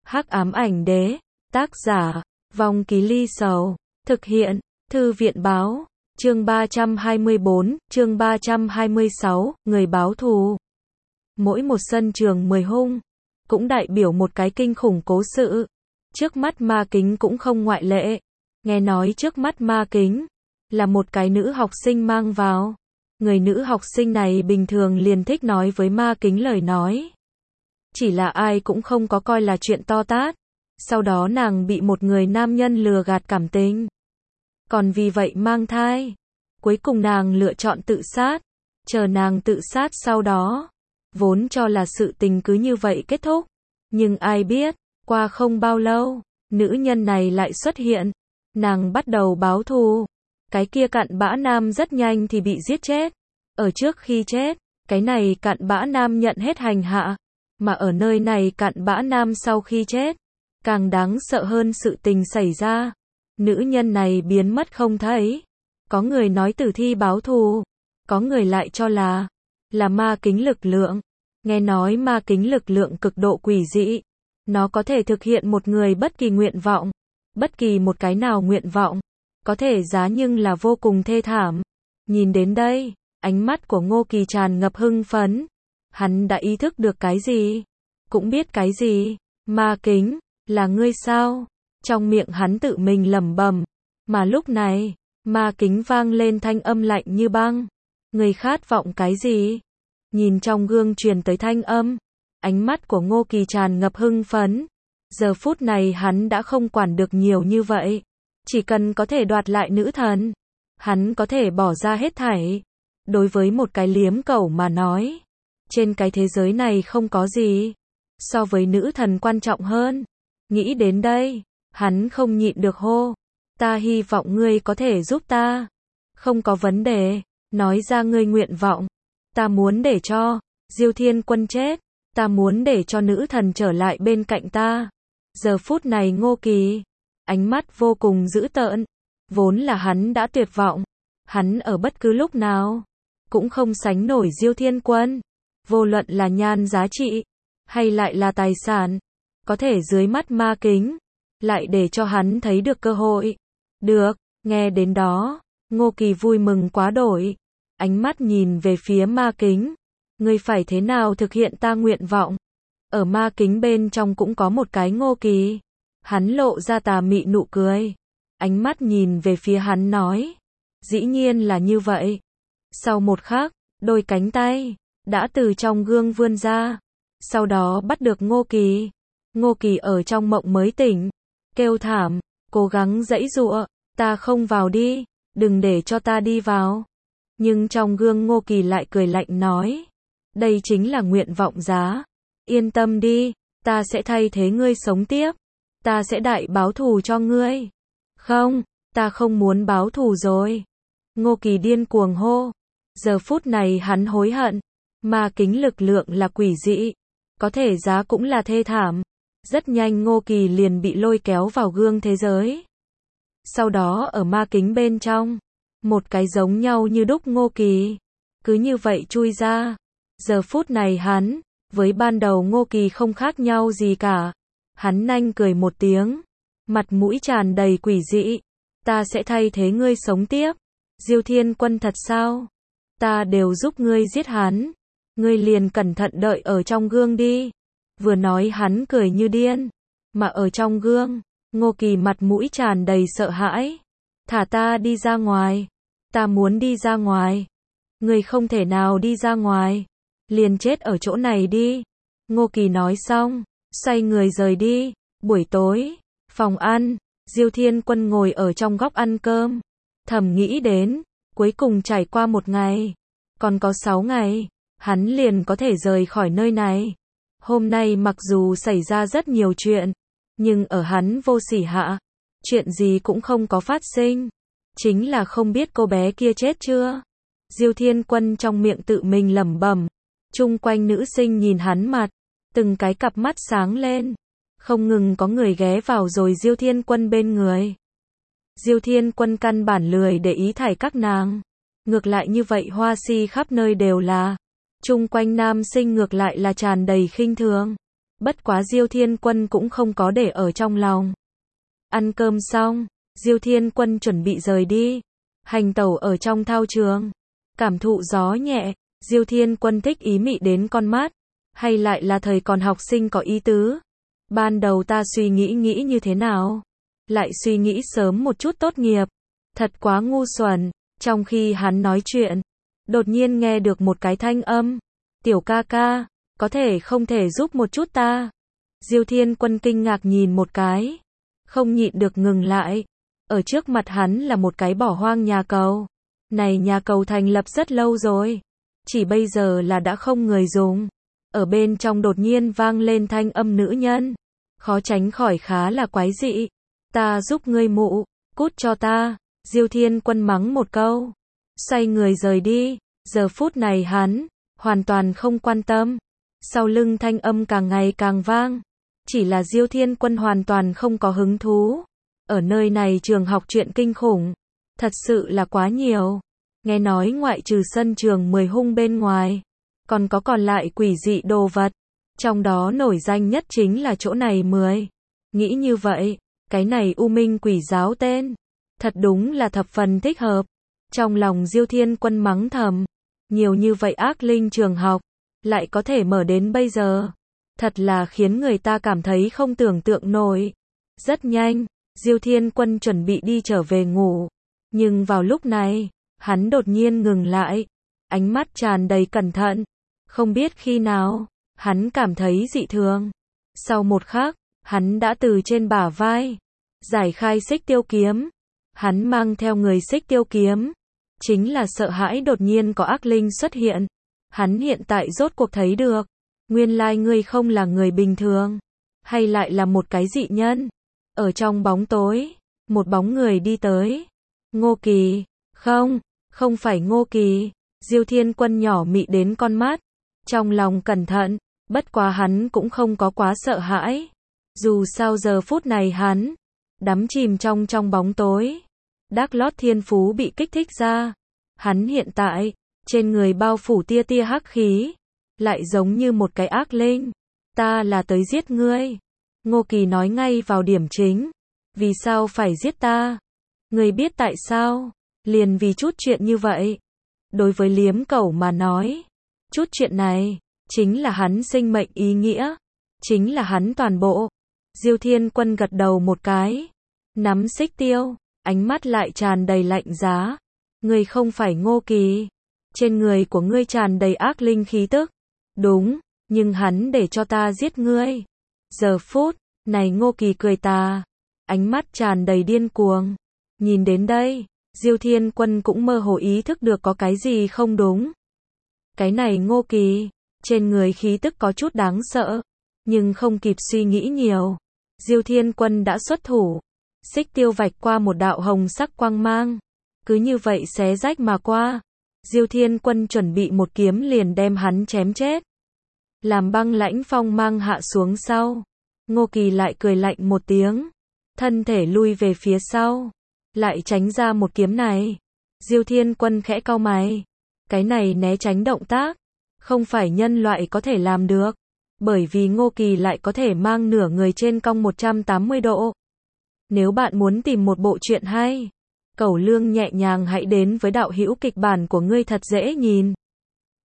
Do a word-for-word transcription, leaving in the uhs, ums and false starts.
Hắc ám ảnh đế, tác giả, Vong Ký Ly Sầu, thực hiện, Thư viện báo, chương ba trăm hai mươi bốn, chương ba trăm hai mươi sáu, người báo thù. Mỗi một sân trường mười hung, cũng đại biểu một cái kinh khủng cố sự. Trước mắt Ma Kính cũng không ngoại lệ. Nghe nói trước mắt Ma Kính, là một cái nữ học sinh mang vào. Người nữ học sinh này bình thường liền thích nói với Ma Kính lời nói. Chỉ là ai cũng không có coi là chuyện to tát. Sau đó nàng bị một người nam nhân lừa gạt cảm tình. Còn vì vậy mang thai. Cuối cùng nàng lựa chọn tự sát. Chờ nàng tự sát sau đó. Vốn cho là sự tình cứ như vậy kết thúc. Nhưng ai biết, qua không bao lâu, nữ nhân này lại xuất hiện. Nàng bắt đầu báo thù. Cái kia cặn bã nam rất nhanh thì bị giết chết. Ở trước khi chết, cái này cặn bã nam nhận hết hành hạ. Mà ở nơi này cặn bã nam sau khi chết, càng đáng sợ hơn sự tình xảy ra. Nữ nhân này biến mất không thấy. Có người nói tử thi báo thù. Có người lại cho là, là ma kính lực lượng. Nghe nói ma kính lực lượng cực độ quỷ dị. Nó có thể thực hiện một người bất kỳ nguyện vọng. Bất kỳ một cái nào nguyện vọng. Có thể giá nhưng là vô cùng thê thảm. Nhìn đến đây, ánh mắt của Ngô Kỳ tràn ngập hưng phấn. Hắn đã ý thức được cái gì? Cũng biết cái gì? Ma kính, là ngươi sao? Trong miệng hắn tự mình lẩm bẩm. Mà lúc này, ma kính vang lên thanh âm lạnh như băng. Ngươi khát vọng cái gì? Nhìn trong gương truyền tới thanh âm. Ánh mắt của Ngô Kỳ tràn ngập hưng phấn. Giờ phút này hắn đã không quản được nhiều như vậy. Chỉ cần có thể đoạt lại nữ thần. Hắn có thể bỏ ra hết thảy. Đối với một cái liếm cẩu mà nói. Trên cái thế giới này không có gì. So với nữ thần quan trọng hơn. Nghĩ đến đây. Hắn không nhịn được hô. Ta hy vọng ngươi có thể giúp ta. Không có vấn đề. Nói ra ngươi nguyện vọng. Ta muốn để cho Diêu Thiên Quân chết. Ta muốn để cho nữ thần trở lại bên cạnh ta. Giờ phút này Ngô Kỳ. Ánh mắt vô cùng dữ tợn. Vốn là hắn đã tuyệt vọng. Hắn ở bất cứ lúc nào. Cũng không sánh nổi Diêu Thiên Quân. Vô luận là nhan giá trị. Hay lại là tài sản. Có thể dưới mắt ma kính. Lại để cho hắn thấy được cơ hội. Được, nghe đến đó. Ngô Kỳ vui mừng quá đổi. Ánh mắt nhìn về phía ma kính. Ngươi phải thế nào thực hiện ta nguyện vọng. Ở ma kính bên trong cũng có một cái Ngô Kỳ. Hắn lộ ra tà mị nụ cười. Ánh mắt nhìn về phía hắn nói. Dĩ nhiên là như vậy. Sau một khắc, đôi cánh tay đã từ trong gương vươn ra. Sau đó bắt được Ngô Kỳ. Ngô Kỳ ở trong mộng mới tỉnh. Kêu thảm, cố gắng giãy giụa. Ta không vào đi. Đừng để cho ta đi vào. Nhưng trong gương Ngô Kỳ lại cười lạnh nói. Đây chính là nguyện vọng giá. Yên tâm đi. Ta sẽ thay thế ngươi sống tiếp. Ta sẽ đại báo thù cho ngươi. Không, ta không muốn báo thù rồi. Ngô Kỳ điên cuồng hô. Giờ phút này hắn hối hận. Ma kính lực lượng là quỷ dị. Có thể giá cũng là thê thảm. Rất nhanh Ngô Kỳ liền bị lôi kéo vào gương thế giới. Sau đó ở ma kính bên trong. Một cái giống nhau như đúc Ngô Kỳ. Cứ như vậy chui ra. Giờ phút này hắn. Với ban đầu Ngô Kỳ không khác nhau gì cả. Hắn nhanh cười một tiếng. Mặt mũi tràn đầy quỷ dị. Ta sẽ thay thế ngươi sống tiếp. Diêu Thiên Quân thật sao? Ta đều giúp ngươi giết hắn. Ngươi liền cẩn thận đợi ở trong gương đi. Vừa nói hắn cười như điên. Mà ở trong gương, Ngô Kỳ mặt mũi tràn đầy sợ hãi. Thả ta đi ra ngoài. Ta muốn đi ra ngoài. Ngươi không thể nào đi ra ngoài. Liền chết ở chỗ này đi. Ngô Kỳ nói xong, xoay người rời đi. Buổi tối, phòng ăn, Diêu Thiên Quân ngồi ở trong góc ăn cơm. Thầm nghĩ đến, cuối cùng trải qua một ngày. Còn có sáu ngày, hắn liền có thể rời khỏi nơi này. Hôm nay mặc dù xảy ra rất nhiều chuyện, nhưng ở hắn vô sỉ hạ, chuyện gì cũng không có phát sinh. Chính là không biết cô bé kia chết chưa. Diêu Thiên Quân trong miệng tự mình lẩm bẩm. Chung quanh nữ sinh nhìn hắn mặt, từng cái cặp mắt sáng lên. Không ngừng có người ghé vào rồi Diêu Thiên Quân bên người. Diêu Thiên Quân căn bản lười để ý thảy các nàng. Ngược lại như vậy hoa si khắp nơi đều là. Chung quanh nam sinh ngược lại là tràn đầy khinh thường. Bất quá Diêu Thiên Quân cũng không có để ở trong lòng. Ăn cơm xong, Diêu Thiên Quân chuẩn bị rời đi. Hành tẩu ở trong thao trường. Cảm thụ gió nhẹ, Diêu Thiên Quân thích ý mị đến con mắt. Hay lại là thời còn học sinh có ý tứ. Ban đầu ta suy nghĩ nghĩ như thế nào? Lại suy nghĩ sớm một chút tốt nghiệp. Thật quá ngu xuẩn. Trong khi hắn nói chuyện, đột nhiên nghe được một cái thanh âm. Tiểu ca ca, có thể không thể giúp một chút ta? Diêu Thiên Quân kinh ngạc nhìn một cái. Không nhịn được ngừng lại. Ở trước mặt hắn là một cái bỏ hoang nhà cầu. Này nhà cầu thành lập rất lâu rồi. Chỉ bây giờ là đã không người dùng. Ở bên trong đột nhiên vang lên thanh âm nữ nhân. Khó tránh khỏi khá là quái dị. Ta giúp ngươi mụ, cút cho ta. Diêu Thiên Quân mắng một câu. Xoay người rời đi. Giờ phút này hắn hoàn toàn không quan tâm. Sau lưng thanh âm càng ngày càng vang. Chỉ là Diêu Thiên Quân hoàn toàn không có hứng thú. Ở nơi này trường học chuyện kinh khủng. Thật sự là quá nhiều. Nghe nói ngoại trừ sân trường mười hung bên ngoài. Còn có còn lại quỷ dị đồ vật. Trong đó nổi danh nhất chính là chỗ này mười. Nghĩ như vậy, cái này U Minh quỷ giáo tên. Thật đúng là thập phần thích hợp. Trong lòng Diêu Thiên Quân mắng thầm. Nhiều như vậy ác linh trường học. Lại có thể mở đến bây giờ. Thật là khiến người ta cảm thấy không tưởng tượng nổi. Rất nhanh, Diêu Thiên Quân chuẩn bị đi trở về ngủ. Nhưng vào lúc này, hắn đột nhiên ngừng lại. Ánh mắt tràn đầy cẩn thận. Không biết khi nào, hắn cảm thấy dị thường. Sau một khắc, hắn đã từ trên bả vai giải khai xích tiêu kiếm. Hắn mang theo người xích tiêu kiếm. Chính là sợ hãi đột nhiên có ác linh xuất hiện. Hắn hiện tại rốt cuộc thấy được. Nguyên lai ngươi không là người bình thường. Hay lại là một cái dị nhân. Ở trong bóng tối, một bóng người đi tới. Ngô Kỳ. Không, không phải Ngô Kỳ. Diêu Thiên Quân nhỏ mị đến con mắt. Trong lòng cẩn thận. Bất quá hắn cũng không có quá sợ hãi. Dù sao giờ phút này hắn đắm chìm trong trong bóng tối. Đác lót thiên phú bị kích thích ra. Hắn hiện tại trên người bao phủ tia tia hắc khí. Lại giống như một cái ác linh. Ta là tới giết ngươi. Ngô Kỳ nói ngay vào điểm chính. Vì sao phải giết ta? Ngươi biết tại sao? Liền vì chút chuyện như vậy. Đối với Liếm Cẩu mà nói, chút chuyện này chính là hắn sinh mệnh ý nghĩa. Chính là hắn toàn bộ. Diêu Thiên Quân gật đầu một cái. Nắm xích tiêu. Ánh mắt lại tràn đầy lạnh giá. Ngươi không phải Ngô Kỳ. Trên người của ngươi tràn đầy ác linh khí tức. Đúng, nhưng hắn để cho ta giết ngươi. Giờ phút này Ngô Kỳ cười tà. Ánh mắt tràn đầy điên cuồng. Nhìn đến đây, Diêu Thiên Quân cũng mơ hồ ý thức được có cái gì không đúng. Cái này Ngô Kỳ, trên người khí tức có chút đáng sợ. Nhưng không kịp suy nghĩ nhiều. Diêu Thiên Quân đã xuất thủ. Xích tiêu vạch qua một đạo hồng sắc quang mang. Cứ như vậy xé rách mà qua. Diêu Thiên Quân chuẩn bị một kiếm liền đem hắn chém chết. Làm băng lãnh phong mang hạ xuống sau. Ngô Kỳ lại cười lạnh một tiếng. Thân thể lui về phía sau. Lại tránh ra một kiếm này. Diêu Thiên Quân khẽ cau mày. Cái này né tránh động tác. Không phải nhân loại có thể làm được. Bởi vì Ngô Kỳ lại có thể mang nửa người trên cong một trăm tám mươi độ. Nếu bạn muốn tìm một bộ truyện hay, Cẩu Lương nhẹ nhàng hãy đến với đạo hữu kịch bản của ngươi thật dễ nhìn.